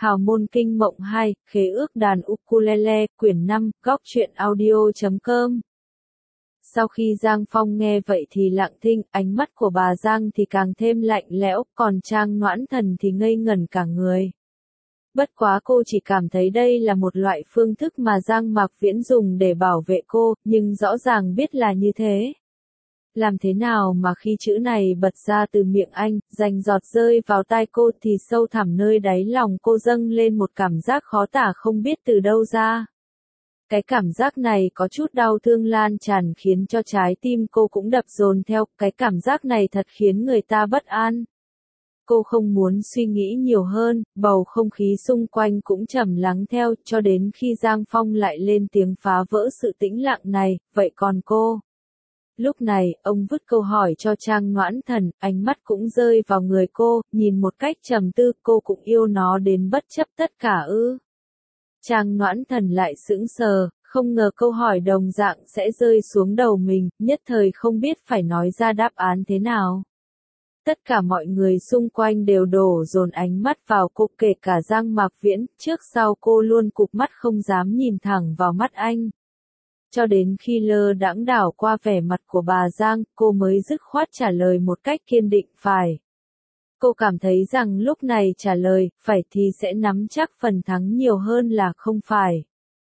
Hào môn kinh mộng 2, khế ước đàn ukulele, quyển 5, góc truyện audio.com. Sau khi Giang Phong nghe vậy thì lặng thinh, ánh mắt của bà Giang thì càng thêm lạnh lẽo, còn Trang Noãn Thần thì ngây ngẩn cả người. Bất quá cô chỉ cảm thấy đây là một loại phương thức mà Giang Mạc Viễn dùng để bảo vệ cô, nhưng rõ ràng biết là như thế. Làm thế nào mà khi chữ này bật ra từ miệng anh, rành giọt rơi vào tai cô thì sâu thẳm nơi đáy lòng cô dâng lên một cảm giác khó tả không biết từ đâu ra. Cái cảm giác này có chút đau thương lan tràn khiến cho trái tim cô cũng đập dồn theo, cái cảm giác này thật khiến người ta bất an. Cô không muốn suy nghĩ nhiều hơn, bầu không khí xung quanh cũng trầm lắng theo, cho đến khi Giang Phong lại lên tiếng phá vỡ sự tĩnh lặng này, vậy còn cô? Lúc này, ông vứt câu hỏi cho Trang Noãn Thần, ánh mắt cũng rơi vào người cô, nhìn một cách trầm tư, cô cũng yêu nó đến bất chấp tất cả ư. Trang Noãn Thần lại sững sờ, không ngờ câu hỏi đồng dạng sẽ rơi xuống đầu mình, nhất thời không biết phải nói ra đáp án thế nào. Tất cả mọi người xung quanh đều đổ dồn ánh mắt vào cô, kể cả Giang Mạc Viễn, trước sau cô luôn cụp mắt không dám nhìn thẳng vào mắt anh. Cho đến khi lơ đãng đảo qua vẻ mặt của bà Giang, cô mới dứt khoát trả lời một cách kiên định phải. Cô cảm thấy rằng lúc này trả lời, phải thì sẽ nắm chắc phần thắng nhiều hơn là không phải.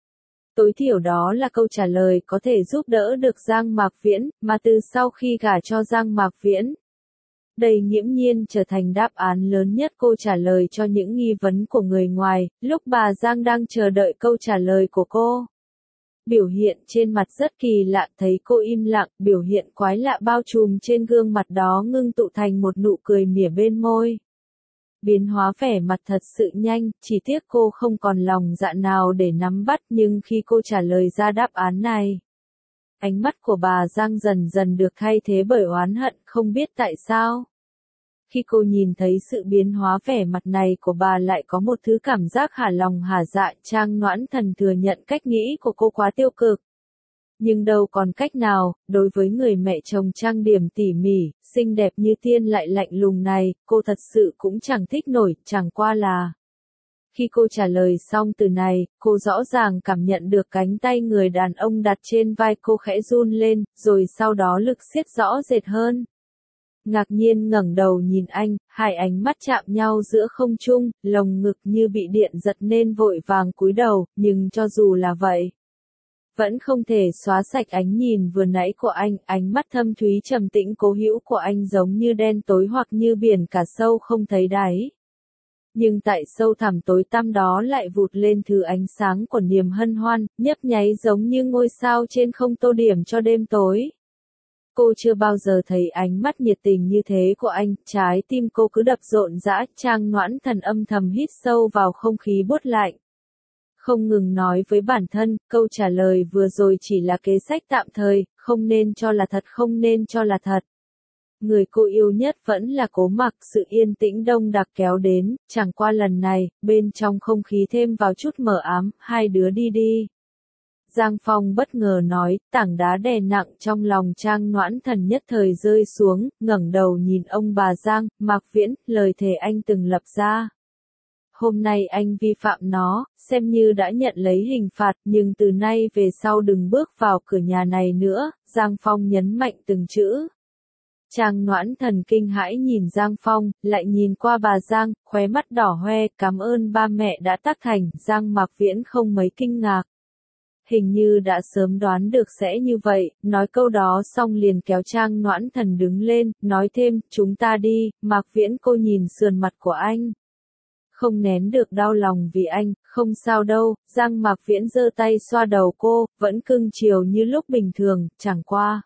Tối thiểu đó là câu trả lời có thể giúp đỡ được Giang Mạc Viễn, mà từ sau khi gả cho Giang Mạc Viễn. Đây nghiễm nhiên trở thành đáp án lớn nhất cô trả lời cho những nghi vấn của người ngoài, lúc bà Giang đang chờ đợi câu trả lời của cô. Biểu hiện trên mặt rất kỳ lạ, thấy cô im lặng, biểu hiện quái lạ bao trùm trên gương mặt đó ngưng tụ thành một nụ cười mỉa bên môi. Biến hóa vẻ mặt thật sự nhanh, chỉ tiếc cô không còn lòng dạ nào để nắm bắt, nhưng khi cô trả lời ra đáp án này, ánh mắt của bà Giang dần dần được thay thế bởi oán hận, không biết tại sao. Khi cô nhìn thấy sự biến hóa vẻ mặt này của bà lại có một thứ cảm giác hả lòng hả dạ, Trang Noãn Thần thừa nhận cách nghĩ của cô quá tiêu cực. Nhưng đâu còn cách nào, đối với người mẹ chồng trang điểm tỉ mỉ, xinh đẹp như tiên lại lạnh lùng này, cô thật sự cũng chẳng thích nổi, chẳng qua là. Khi cô trả lời xong từ này, cô rõ ràng cảm nhận được cánh tay người đàn ông đặt trên vai cô khẽ run lên, rồi sau đó lực siết rõ rệt hơn. Ngạc nhiên ngẩng đầu nhìn anh, hai ánh mắt chạm nhau giữa không trung, lồng ngực như bị điện giật nên vội vàng cúi đầu, nhưng cho dù là vậy, vẫn không thể xóa sạch ánh nhìn vừa nãy của anh, ánh mắt thâm thúy trầm tĩnh cố hữu của anh giống như đen tối hoặc như biển cả sâu không thấy đáy. Nhưng tại sâu thẳm tối tăm đó lại vụt lên thứ ánh sáng của niềm hân hoan, nhấp nháy giống như ngôi sao trên không tô điểm cho đêm tối. Cô chưa bao giờ thấy ánh mắt nhiệt tình như thế của anh, trái tim cô cứ đập rộn rã, Trang Noãn Thần âm thầm hít sâu vào không khí buốt lạnh. Không ngừng nói với bản thân, câu trả lời vừa rồi chỉ là kế sách tạm thời, không nên cho là thật, không nên cho là thật. Người cô yêu nhất vẫn là Cố Mặc, sự yên tĩnh đông đặc kéo đến, chẳng qua lần này, bên trong không khí thêm vào chút mờ ám, hai đứa đi đi. Giang Phong bất ngờ nói, tảng đá đè nặng trong lòng Trang Noãn Thần nhất thời rơi xuống, ngẩng đầu nhìn ông bà Giang, Mạc Viễn, lời thề anh từng lập ra. Hôm nay anh vi phạm nó, xem như đã nhận lấy hình phạt, nhưng từ nay về sau đừng bước vào cửa nhà này nữa, Giang Phong nhấn mạnh từng chữ. Trang Noãn Thần kinh hãi nhìn Giang Phong, lại nhìn qua bà Giang, khóe mắt đỏ hoe, cảm ơn ba mẹ đã tác thành, Giang Mạc Viễn không mấy kinh ngạc. Hình như đã sớm đoán được sẽ như vậy, nói câu đó xong liền kéo Trang Noãn Thần đứng lên, nói thêm, chúng ta đi, Mạc Viễn. Cô nhìn sườn mặt của anh. Không nén được đau lòng vì anh, không sao đâu, Giang Mạc Viễn giơ tay xoa đầu cô, vẫn cưng chiều như lúc bình thường, chẳng qua.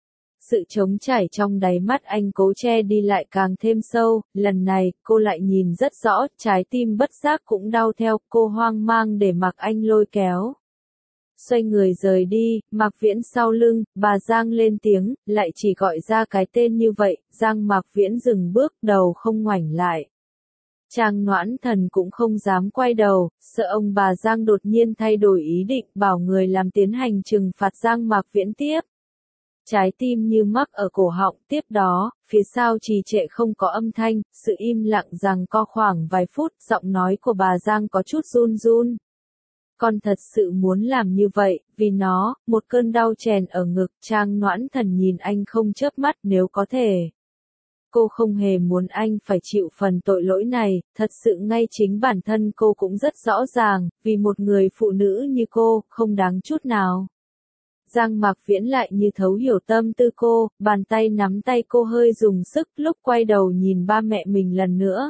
Sự trống trải trong đáy mắt anh cố che đi lại càng thêm sâu, lần này, cô lại nhìn rất rõ, trái tim bất giác cũng đau theo, cô hoang mang để mặc anh lôi kéo. Xoay người rời đi, Mạc Viễn sau lưng, bà Giang lên tiếng, lại chỉ gọi ra cái tên như vậy, Giang Mạc Viễn dừng bước, đầu không ngoảnh lại. Trang Noãn Thần cũng không dám quay đầu, sợ ông bà Giang đột nhiên thay đổi ý định, bảo người làm tiến hành trừng phạt Giang Mạc Viễn tiếp. Trái tim như mắc ở cổ họng, tiếp đó, phía sau trì trệ không có âm thanh, sự im lặng giằng co khoảng vài phút, giọng nói của bà Giang có chút run run. Con thật sự muốn làm như vậy, vì nó, một cơn đau chèn ở ngực, Trang Noãn Thần nhìn anh không chớp mắt nếu có thể. Cô không hề muốn anh phải chịu phần tội lỗi này, thật sự ngay chính bản thân cô cũng rất rõ ràng, vì một người phụ nữ như cô, không đáng chút nào. Giang Mạc Viễn lại như thấu hiểu tâm tư cô, bàn tay nắm tay cô hơi dùng sức lúc quay đầu nhìn ba mẹ mình lần nữa.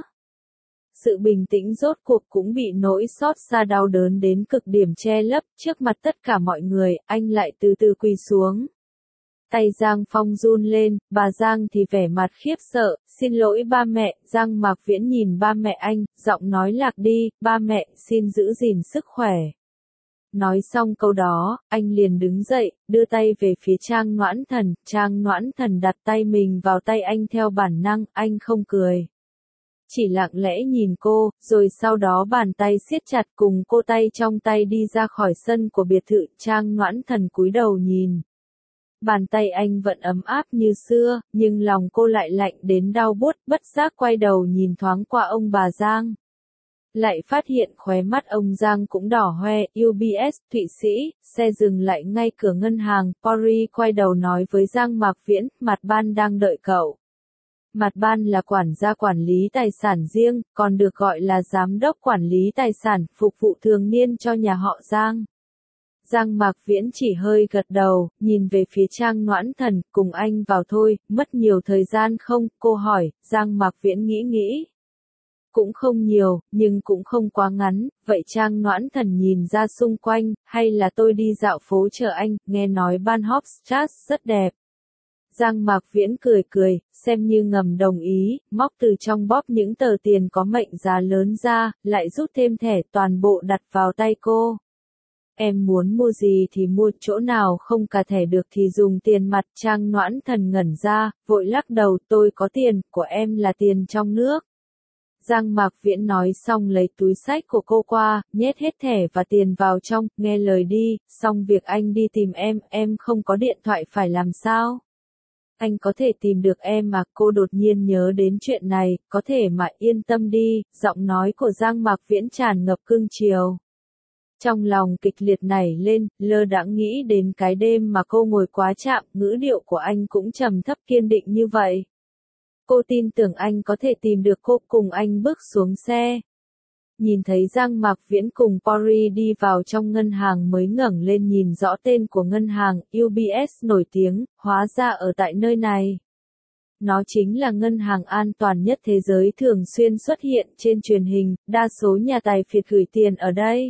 Sự bình tĩnh rốt cuộc cũng bị nỗi xót xa đau đớn đến cực điểm che lấp, trước mặt tất cả mọi người, anh lại từ từ quỳ xuống. Tay Giang Phong run lên, bà Giang thì vẻ mặt khiếp sợ, xin lỗi ba mẹ, Giang Mạc Viễn nhìn ba mẹ anh, giọng nói lạc đi, ba mẹ, xin giữ gìn sức khỏe. Nói xong câu đó, anh liền đứng dậy, đưa tay về phía Trang Noãn Thần, Trang Noãn Thần đặt tay mình vào tay anh theo bản năng, anh không cười. Chỉ lặng lẽ nhìn cô, rồi sau đó bàn tay siết chặt cùng cô tay trong tay đi ra khỏi sân của biệt thự, Trang Noãn Thần cúi đầu nhìn. Bàn tay anh vẫn ấm áp như xưa, nhưng lòng cô lại lạnh đến đau buốt, bất giác quay đầu nhìn thoáng qua ông bà Giang. Lại phát hiện khóe mắt ông Giang cũng đỏ hoe, UBS, Thụy Sĩ, xe dừng lại ngay cửa ngân hàng, Paris quay đầu nói với Giang Mạc Viễn, Mặt Ban đang đợi cậu. Mặt Ban là quản gia quản lý tài sản riêng, còn được gọi là giám đốc quản lý tài sản, phục vụ thường niên cho nhà họ Giang. Giang Mạc Viễn chỉ hơi gật đầu, nhìn về phía Trang Noãn Thần, cùng anh vào thôi, mất nhiều thời gian không, cô hỏi, Giang Mạc Viễn nghĩ. Cũng không nhiều, nhưng cũng không quá ngắn, vậy Trang Noãn Thần nhìn ra xung quanh, hay là tôi đi dạo phố chờ anh, nghe nói Bahnhofstrasse rất đẹp. Giang Mạc Viễn cười, xem như ngầm đồng ý, móc từ trong bóp những tờ tiền có mệnh giá lớn ra, lại rút thêm thẻ toàn bộ đặt vào tay cô. Em muốn mua gì thì mua, chỗ nào không cả thẻ được thì dùng tiền mặt. Trang Noãn Thần ngẩn ra, vội lắc đầu, tôi có tiền, của em là tiền trong nước. Giang Mạc Viễn nói xong lấy túi xách của cô qua, nhét hết thẻ và tiền vào trong, nghe lời đi, xong việc anh đi tìm em không có điện thoại phải làm sao? Anh có thể tìm được em mà, cô đột nhiên nhớ đến chuyện này, có thể mà yên tâm đi, giọng nói của Giang Mạc Viễn tràn ngập cương chiều. Trong lòng kịch liệt nảy lên, lơ đãng nghĩ đến cái đêm mà cô ngồi quá chạm, ngữ điệu của anh cũng trầm thấp kiên định như vậy. Cô tin tưởng anh có thể tìm được cô, cùng anh bước xuống xe. Nhìn thấy Giang Mạc Viễn cùng Paris đi vào trong ngân hàng mới ngẩng lên nhìn rõ tên của ngân hàng, UBS nổi tiếng, hóa ra ở tại nơi này. Nó chính là ngân hàng an toàn nhất thế giới thường xuyên xuất hiện trên truyền hình, đa số nhà tài phiệt gửi tiền ở đây.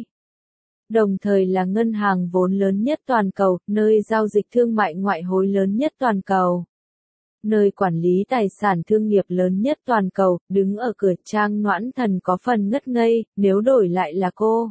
Đồng thời là ngân hàng vốn lớn nhất toàn cầu, nơi giao dịch thương mại ngoại hối lớn nhất toàn cầu. Nơi quản lý tài sản thương nghiệp lớn nhất toàn cầu, đứng ở cửa. Trang Noãn Thần có phần ngất ngây, nếu đổi lại là cô.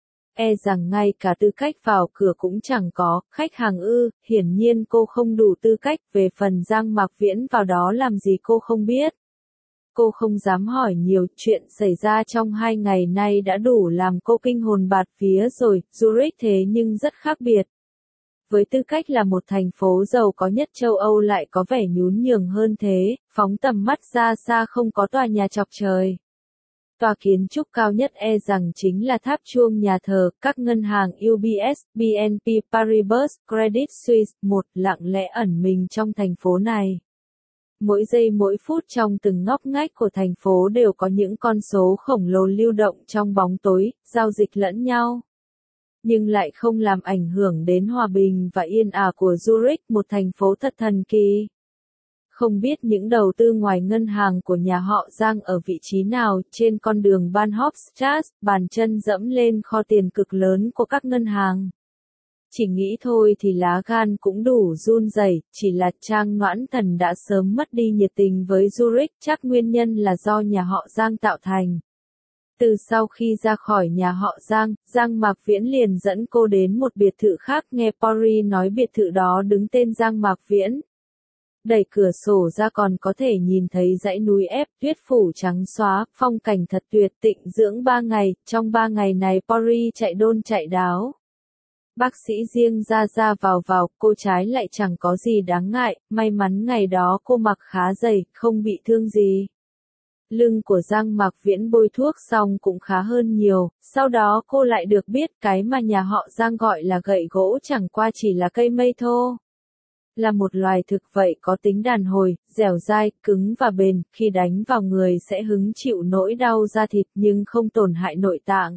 E rằng ngay cả tư cách vào cửa cũng chẳng có, khách hàng ư, hiển nhiên cô không đủ tư cách, về phần Giang Mạc Viễn vào đó làm gì cô không biết. Cô không dám hỏi nhiều, chuyện xảy ra trong 2 ngày nay đã đủ làm cô kinh hồn bạt vía rồi, Zurich thế nhưng rất khác biệt. Với tư cách là một thành phố giàu có nhất châu Âu lại có vẻ nhún nhường hơn thế, phóng tầm mắt ra xa không có tòa nhà chọc trời. Tòa kiến trúc cao nhất e rằng chính là tháp chuông nhà thờ, các ngân hàng UBS, BNP Paribas, Credit Suisse, một lặng lẽ ẩn mình trong thành phố này. Mỗi giây mỗi phút trong từng ngóc ngách của thành phố đều có những con số khổng lồ lưu động trong bóng tối, giao dịch lẫn nhau. Nhưng lại không làm ảnh hưởng đến hòa bình và yên ả của Zurich, một thành phố thật thần kỳ. Không biết những đầu tư ngoài ngân hàng của nhà họ Giang ở vị trí nào, trên con đường Bahnhofstrasse, bàn chân dẫm lên kho tiền cực lớn của các ngân hàng. Chỉ nghĩ thôi thì lá gan cũng đủ run rẩy, chỉ là Trang Noãn Thần đã sớm mất đi nhiệt tình với Zurich, chắc nguyên nhân là do nhà họ Giang tạo thành. Từ sau khi ra khỏi nhà họ Giang, Giang Mạc Viễn liền dẫn cô đến một biệt thự khác, nghe Paris nói biệt thự đó đứng tên Giang Mạc Viễn. Đẩy cửa sổ ra còn có thể nhìn thấy dãy núi ép, tuyết phủ trắng xóa, phong cảnh thật tuyệt, tịnh dưỡng 3 ngày, trong 3 ngày này Paris chạy đôn chạy đáo. Bác sĩ riêng ra vào, cô trái lại chẳng có gì đáng ngại, may mắn ngày đó cô mặc khá dày, không bị thương gì. Lưng của Giang Mạc Viễn bôi thuốc xong cũng khá hơn nhiều, sau đó cô lại được biết cái mà nhà họ Giang gọi là gậy gỗ chẳng qua chỉ là cây mây thô. Là một loài thực vậy có tính đàn hồi, dẻo dai, cứng và bền, khi đánh vào người sẽ hứng chịu nỗi đau da thịt nhưng không tổn hại nội tạng.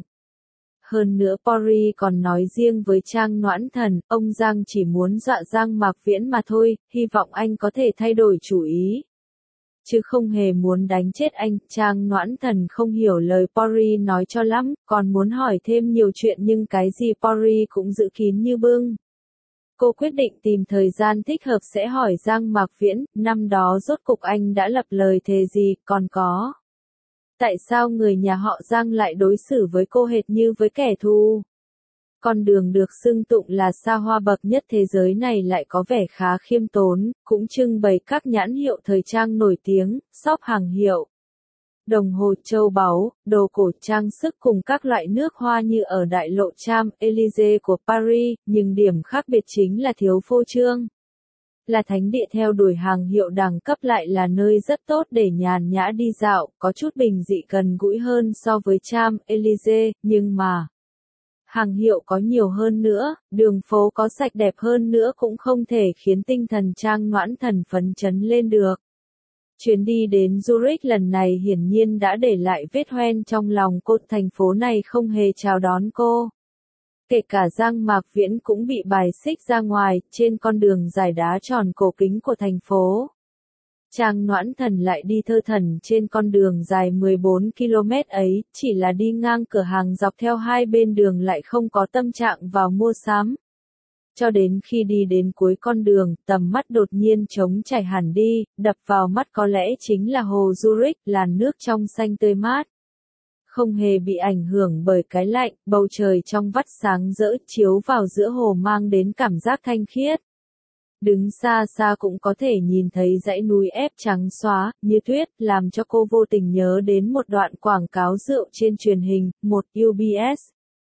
Hơn nữa Pori còn nói riêng với Trang Noãn Thần, ông Giang chỉ muốn dọa Giang Mạc Viễn mà thôi, hy vọng anh có thể thay đổi chủ ý. Chứ không hề muốn đánh chết anh. Trang Noãn Thần không hiểu lời Pori nói cho lắm, còn muốn hỏi thêm nhiều chuyện nhưng cái gì Pori cũng giữ kín như bưng. Cô quyết định tìm thời gian thích hợp sẽ hỏi Giang Mạc Viễn, năm đó rốt cục anh đã lập lời thề gì, còn có. Tại sao người nhà họ Giang lại đối xử với cô hệt như với kẻ thù? Con đường được xưng tụng là xa hoa bậc nhất thế giới này lại có vẻ khá khiêm tốn, cũng trưng bày các nhãn hiệu thời trang nổi tiếng, shop hàng hiệu. Đồng hồ châu báu, đồ cổ trang sức cùng các loại nước hoa như ở đại lộ Champs-Élysées của Paris, nhưng điểm khác biệt chính là thiếu phô trương. Là thánh địa theo đuổi hàng hiệu đẳng cấp lại là nơi rất tốt để nhàn nhã đi dạo, có chút bình dị gần gũi hơn so với Champs-Élysées, nhưng mà hàng hiệu có nhiều hơn nữa, đường phố có sạch đẹp hơn nữa cũng không thể khiến tinh thần Trang Noãn Thần phấn chấn lên được. Chuyến đi đến Zurich lần này hiển nhiên đã để lại vết hoen trong lòng cô, thành phố này không hề chào đón cô. Kể cả Giang Mạc Viễn cũng bị bài xích ra ngoài, trên con đường dài đá tròn cổ kính của thành phố. Trang Noãn Thần lại đi thơ thẩn trên con đường dài 14 km ấy, chỉ là đi ngang cửa hàng dọc theo hai bên đường lại không có tâm trạng vào mua sắm. Cho đến khi đi đến cuối con đường, tầm mắt đột nhiên trống trải hẳn đi, đập vào mắt có lẽ chính là hồ Zurich, làn nước trong xanh tươi mát. Không hề bị ảnh hưởng bởi cái lạnh, bầu trời trong vắt sáng rỡ chiếu vào giữa hồ mang đến cảm giác thanh khiết. Đứng xa xa cũng có thể nhìn thấy dãy núi ép trắng xóa, như tuyết, làm cho cô vô tình nhớ đến một đoạn quảng cáo rượu trên truyền hình, một UBS.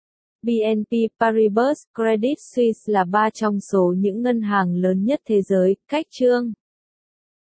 BNP Paribas, Credit Suisse là ba trong số những ngân hàng lớn nhất thế giới, cách chương.